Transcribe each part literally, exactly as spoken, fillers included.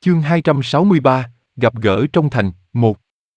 Chương hai trăm sáu mươi ba, gặp gỡ trong thành, một.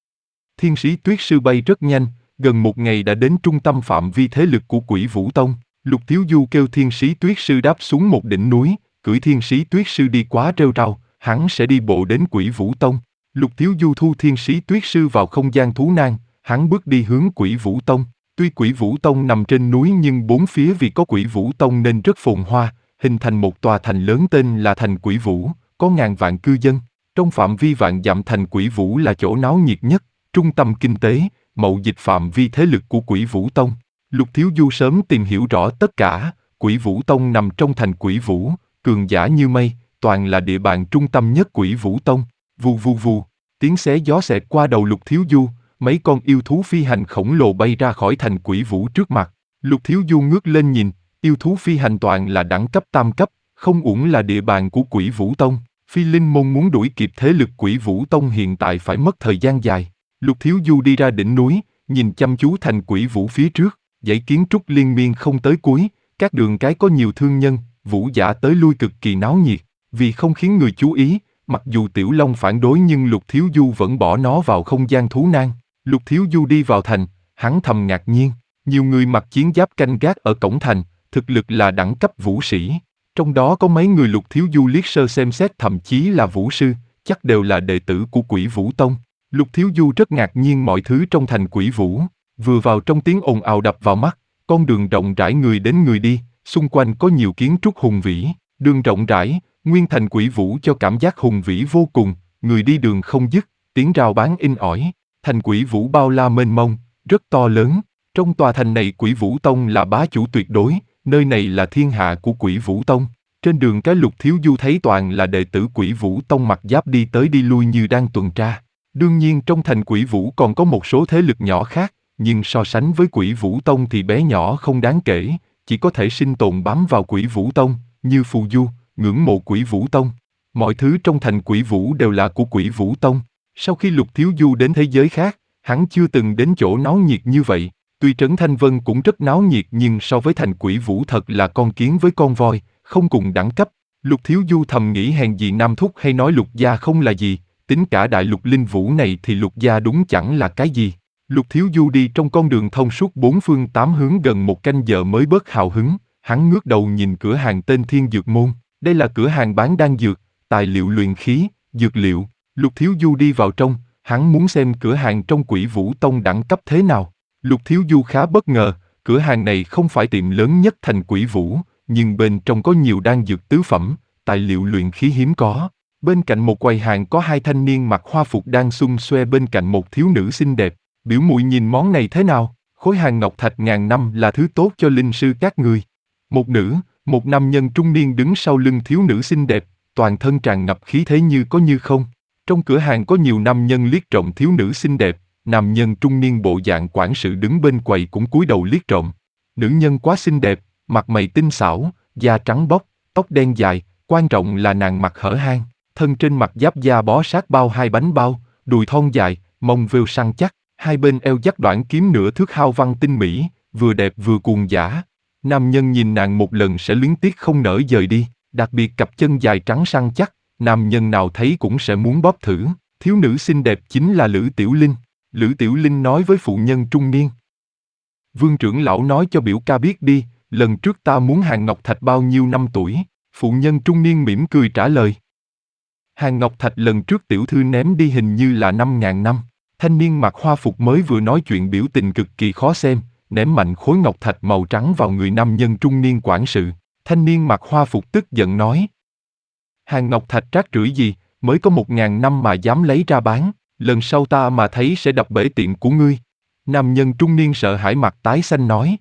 Thiên sĩ Tuyết Sư bay rất nhanh, gần một ngày đã đến trung tâm phạm vi thế lực của Quỷ Vũ Tông. Lục Thiếu Du kêu Thiên sĩ Tuyết Sư đáp xuống một đỉnh núi, cưỡi Thiên sĩ Tuyết Sư đi quá rêu rao, hắn sẽ đi bộ đến Quỷ Vũ Tông. Lục Thiếu Du thu Thiên sĩ Tuyết Sư vào không gian thú nan, hắn bước đi hướng Quỷ Vũ Tông. Tuy Quỷ Vũ Tông nằm trên núi nhưng bốn phía vì có Quỷ Vũ Tông nên rất phồn hoa, hình thành một tòa thành lớn tên là thành Quỷ Vũ, có ngàn vạn cư dân. Trong phạm vi vạn dặm thành Quỷ Vũ là chỗ náo nhiệt nhất, trung tâm kinh tế, mậu dịch phạm vi thế lực của Quỷ Vũ Tông. Lục Thiếu Du sớm tìm hiểu rõ tất cả, Quỷ Vũ Tông nằm trong thành Quỷ Vũ, cường giả như mây, toàn là địa bàn trung tâm nhất Quỷ Vũ Tông. Vù vù vù, tiếng xé gió xẹt qua đầu Lục Thiếu Du, mấy con yêu thú phi hành khổng lồ bay ra khỏi thành Quỷ Vũ trước mặt. Lục Thiếu Du ngước lên nhìn, yêu thú phi hành toàn là đẳng cấp tam cấp, không uổng là địa bàn của Quỷ Vũ Tông. Phi Linh Môn muốn đuổi kịp thế lực Quỷ Vũ Tông hiện tại phải mất thời gian dài. Lục Thiếu Du đi ra đỉnh núi, nhìn chăm chú thành Quỷ Vũ phía trước, dãy kiến trúc liên miên không tới cuối, các đường cái có nhiều thương nhân, vũ giả tới lui cực kỳ náo nhiệt. Vì không khiến người chú ý, mặc dù Tiểu Long phản đối nhưng Lục Thiếu Du vẫn bỏ nó vào không gian thú nan. Lục Thiếu Du đi vào thành, hắn thầm ngạc nhiên, nhiều người mặc chiến giáp canh gác ở cổng thành, thực lực là đẳng cấp vũ sĩ. Trong đó có mấy người Lục Thiếu Du liếc sơ xem xét thậm chí là vũ sư, chắc đều là đệ tử của Quỷ Vũ Tông. Lục Thiếu Du rất ngạc nhiên mọi thứ trong thành Quỷ Vũ, vừa vào trong tiếng ồn ào đập vào mắt, con đường rộng rãi người đến người đi, xung quanh có nhiều kiến trúc hùng vĩ, đường rộng rãi, nguyên thành Quỷ Vũ cho cảm giác hùng vĩ vô cùng, người đi đường không dứt, tiếng rao bán in ỏi. Thành Quỷ Vũ bao la mênh mông, rất to lớn, trong tòa thành này Quỷ Vũ Tông là bá chủ tuyệt đối, nơi này là thiên hạ của Quỷ Vũ Tông. Trên đường cái Lục Thiếu Du thấy toàn là đệ tử Quỷ Vũ Tông mặc giáp đi tới đi lui như đang tuần tra. Đương nhiên trong thành Quỷ Vũ còn có một số thế lực nhỏ khác, nhưng so sánh với Quỷ Vũ Tông thì bé nhỏ không đáng kể, chỉ có thể sinh tồn bám vào Quỷ Vũ Tông, như phù du, ngưỡng mộ Quỷ Vũ Tông. Mọi thứ trong thành Quỷ Vũ đều là của Quỷ Vũ Tông. Sau khi Lục Thiếu Du đến thế giới khác, hắn chưa từng đến chỗ náo nhiệt như vậy. Tuy Trấn Thanh Vân cũng rất náo nhiệt nhưng so với thành Quỷ Vũ thật là con kiến với con voi, không cùng đẳng cấp. Lục Thiếu Du thầm nghĩ hèn gì Nam Thúc hay nói Lục gia không là gì, tính cả đại lục linh vũ này thì Lục gia đúng chẳng là cái gì. Lục Thiếu Du đi trong con đường thông suốt bốn phương tám hướng gần một canh giờ mới bớt hào hứng, hắn ngước đầu nhìn cửa hàng tên Thiên Dược Môn, đây là cửa hàng bán đan dược, tài liệu luyện khí, dược liệu. Lục Thiếu Du đi vào trong, hắn muốn xem cửa hàng trong Quỷ Vũ Tông đẳng cấp thế nào. Lục Thiếu Du khá bất ngờ, cửa hàng này không phải tiệm lớn nhất thành Quỷ Vũ, nhưng bên trong có nhiều đan dược tứ phẩm, tài liệu luyện khí hiếm có. Bên cạnh một quầy hàng có hai thanh niên mặc hoa phục đang xung xoe bên cạnh một thiếu nữ xinh đẹp. Biểu muội nhìn món này thế nào? Khối hàng ngọc thạch ngàn năm là thứ tốt cho linh sư các người. Một nữ, một nam nhân trung niên đứng sau lưng thiếu nữ xinh đẹp, toàn thân tràn ngập khí thế như có như không. Trong cửa hàng có nhiều nam nhân liếc trộm thiếu nữ xinh đẹp, nam nhân trung niên bộ dạng quản sự đứng bên quầy cũng cúi đầu liếc trộm. Nữ nhân quá xinh đẹp, mặt mày tinh xảo, da trắng bóc, tóc đen dài, quan trọng là nàng mặc hở hang, thân trên mặt giáp da bó sát bao hai bánh bao, đùi thon dài, mông vêu săn chắc, hai bên eo dắt đoạn kiếm nửa thước hao văn tinh mỹ, vừa đẹp vừa cuồng dã. Nam nhân nhìn nàng một lần sẽ luyến tiếc không nỡ rời đi, đặc biệt cặp chân dài trắng săn chắc, nam nhân nào thấy cũng sẽ muốn bóp thử. Thiếu nữ xinh đẹp chính là Lữ Tiểu Linh. Lữ Tiểu Linh nói với phụ nhân trung niên: Vương trưởng lão nói cho biểu ca biết đi, lần trước ta muốn hàng ngọc thạch bao nhiêu năm tuổi? Phụ nhân trung niên mỉm cười trả lời: Hàng ngọc thạch lần trước tiểu thư ném đi hình như là năm ngàn năm. Thanh niên mặc hoa phục mới vừa nói chuyện biểu tình cực kỳ khó xem, ném mạnh khối ngọc thạch màu trắng vào người nam nhân trung niên quản sự. Thanh niên mặc hoa phục tức giận nói: Hàng ngọc thạch rác rưởi gì, mới có một ngàn năm mà dám lấy ra bán, lần sau ta mà thấy sẽ đập bể tiệm của ngươi. Nam nhân trung niên sợ hãi mặt tái xanh nói: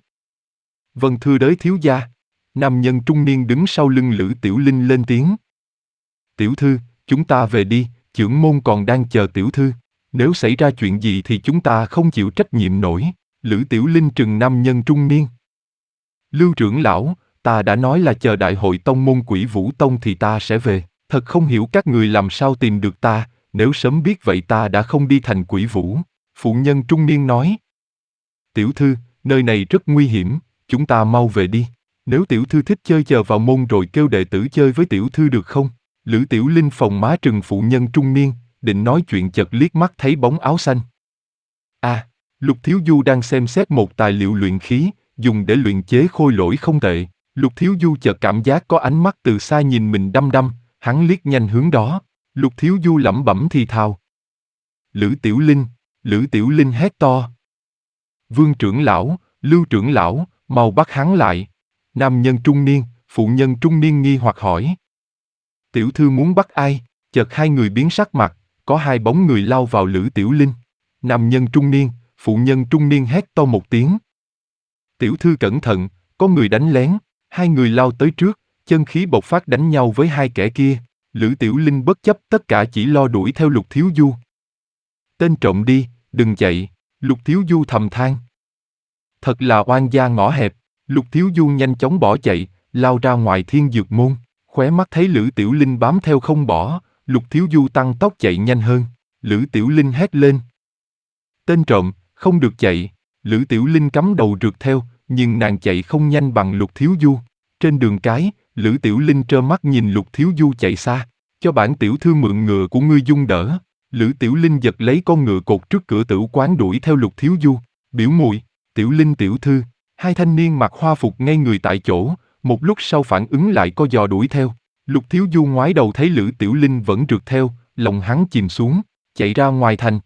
Vâng thưa đới thiếu gia. Nam nhân trung niên đứng sau lưng Lữ Tiểu Linh lên tiếng: Tiểu thư, chúng ta về đi, chưởng môn còn đang chờ tiểu thư. Nếu xảy ra chuyện gì thì chúng ta không chịu trách nhiệm nổi. Lữ Tiểu Linh trừng nam nhân trung niên: Lưu trưởng lão, ta đã nói là chờ đại hội tông môn Quỷ Vũ Tông thì ta sẽ về. Thật không hiểu các người làm sao tìm được ta, nếu sớm biết vậy ta đã không đi thành Quỷ Vũ. Phụ nhân trung niên nói: Tiểu thư, nơi này rất nguy hiểm, chúng ta mau về đi. Nếu tiểu thư thích chơi chờ vào môn rồi kêu đệ tử chơi với tiểu thư được không? Lữ Tiểu Linh phòng má trừng phụ nhân trung niên, định nói chuyện chợt liếc mắt thấy bóng áo xanh. À, Lục Thiếu Du đang xem xét một tài liệu luyện khí, dùng để luyện chế khôi lỗi không tệ. Lục Thiếu Du chợt cảm giác có ánh mắt từ xa nhìn mình đăm đăm, hắn liếc nhanh hướng đó. Lục Thiếu Du lẩm bẩm thì thào. Lữ Tiểu Linh, Lữ Tiểu Linh hét to. Vương trưởng lão, Lưu trưởng lão, mau bắt hắn lại. Nam nhân trung niên, phụ nhân trung niên nghi hoặc hỏi. Tiểu thư muốn bắt ai? Chợt hai người biến sắc mặt, có hai bóng người lao vào Lữ Tiểu Linh. Nam nhân trung niên, phụ nhân trung niên hét to một tiếng. Tiểu thư cẩn thận, có người đánh lén. Hai người lao tới trước, chân khí bộc phát đánh nhau với hai kẻ kia. Lữ Tiểu Linh bất chấp tất cả chỉ lo đuổi theo Lục Thiếu Du. Tên trộm đi, đừng chạy, Lục Thiếu Du thầm than. Thật là oan gia ngõ hẹp. Lục Thiếu Du nhanh chóng bỏ chạy, lao ra ngoài thiên dược môn. Khóe mắt thấy Lữ Tiểu Linh bám theo không bỏ, Lục Thiếu Du tăng tốc chạy nhanh hơn. Lữ Tiểu Linh hét lên. Tên trộm, không được chạy. Lữ Tiểu Linh cắm đầu rượt theo, nhưng nàng chạy không nhanh bằng Lục Thiếu Du. Trên đường cái, Lữ Tiểu Linh trơ mắt nhìn Lục Thiếu Du chạy xa. Cho bản tiểu thư mượn ngựa của ngươi dung đỡ. Lữ Tiểu Linh giật lấy con ngựa cột trước cửa tửu quán đuổi theo Lục Thiếu Du. Biểu muội, Tiểu Linh tiểu thư. Hai thanh niên mặc hoa phục ngay người tại chỗ, một lúc sau phản ứng lại co giò đuổi theo. Lục Thiếu Du ngoái đầu thấy Lữ Tiểu Linh vẫn rượt theo, lòng hắn chìm xuống, chạy ra ngoài thành,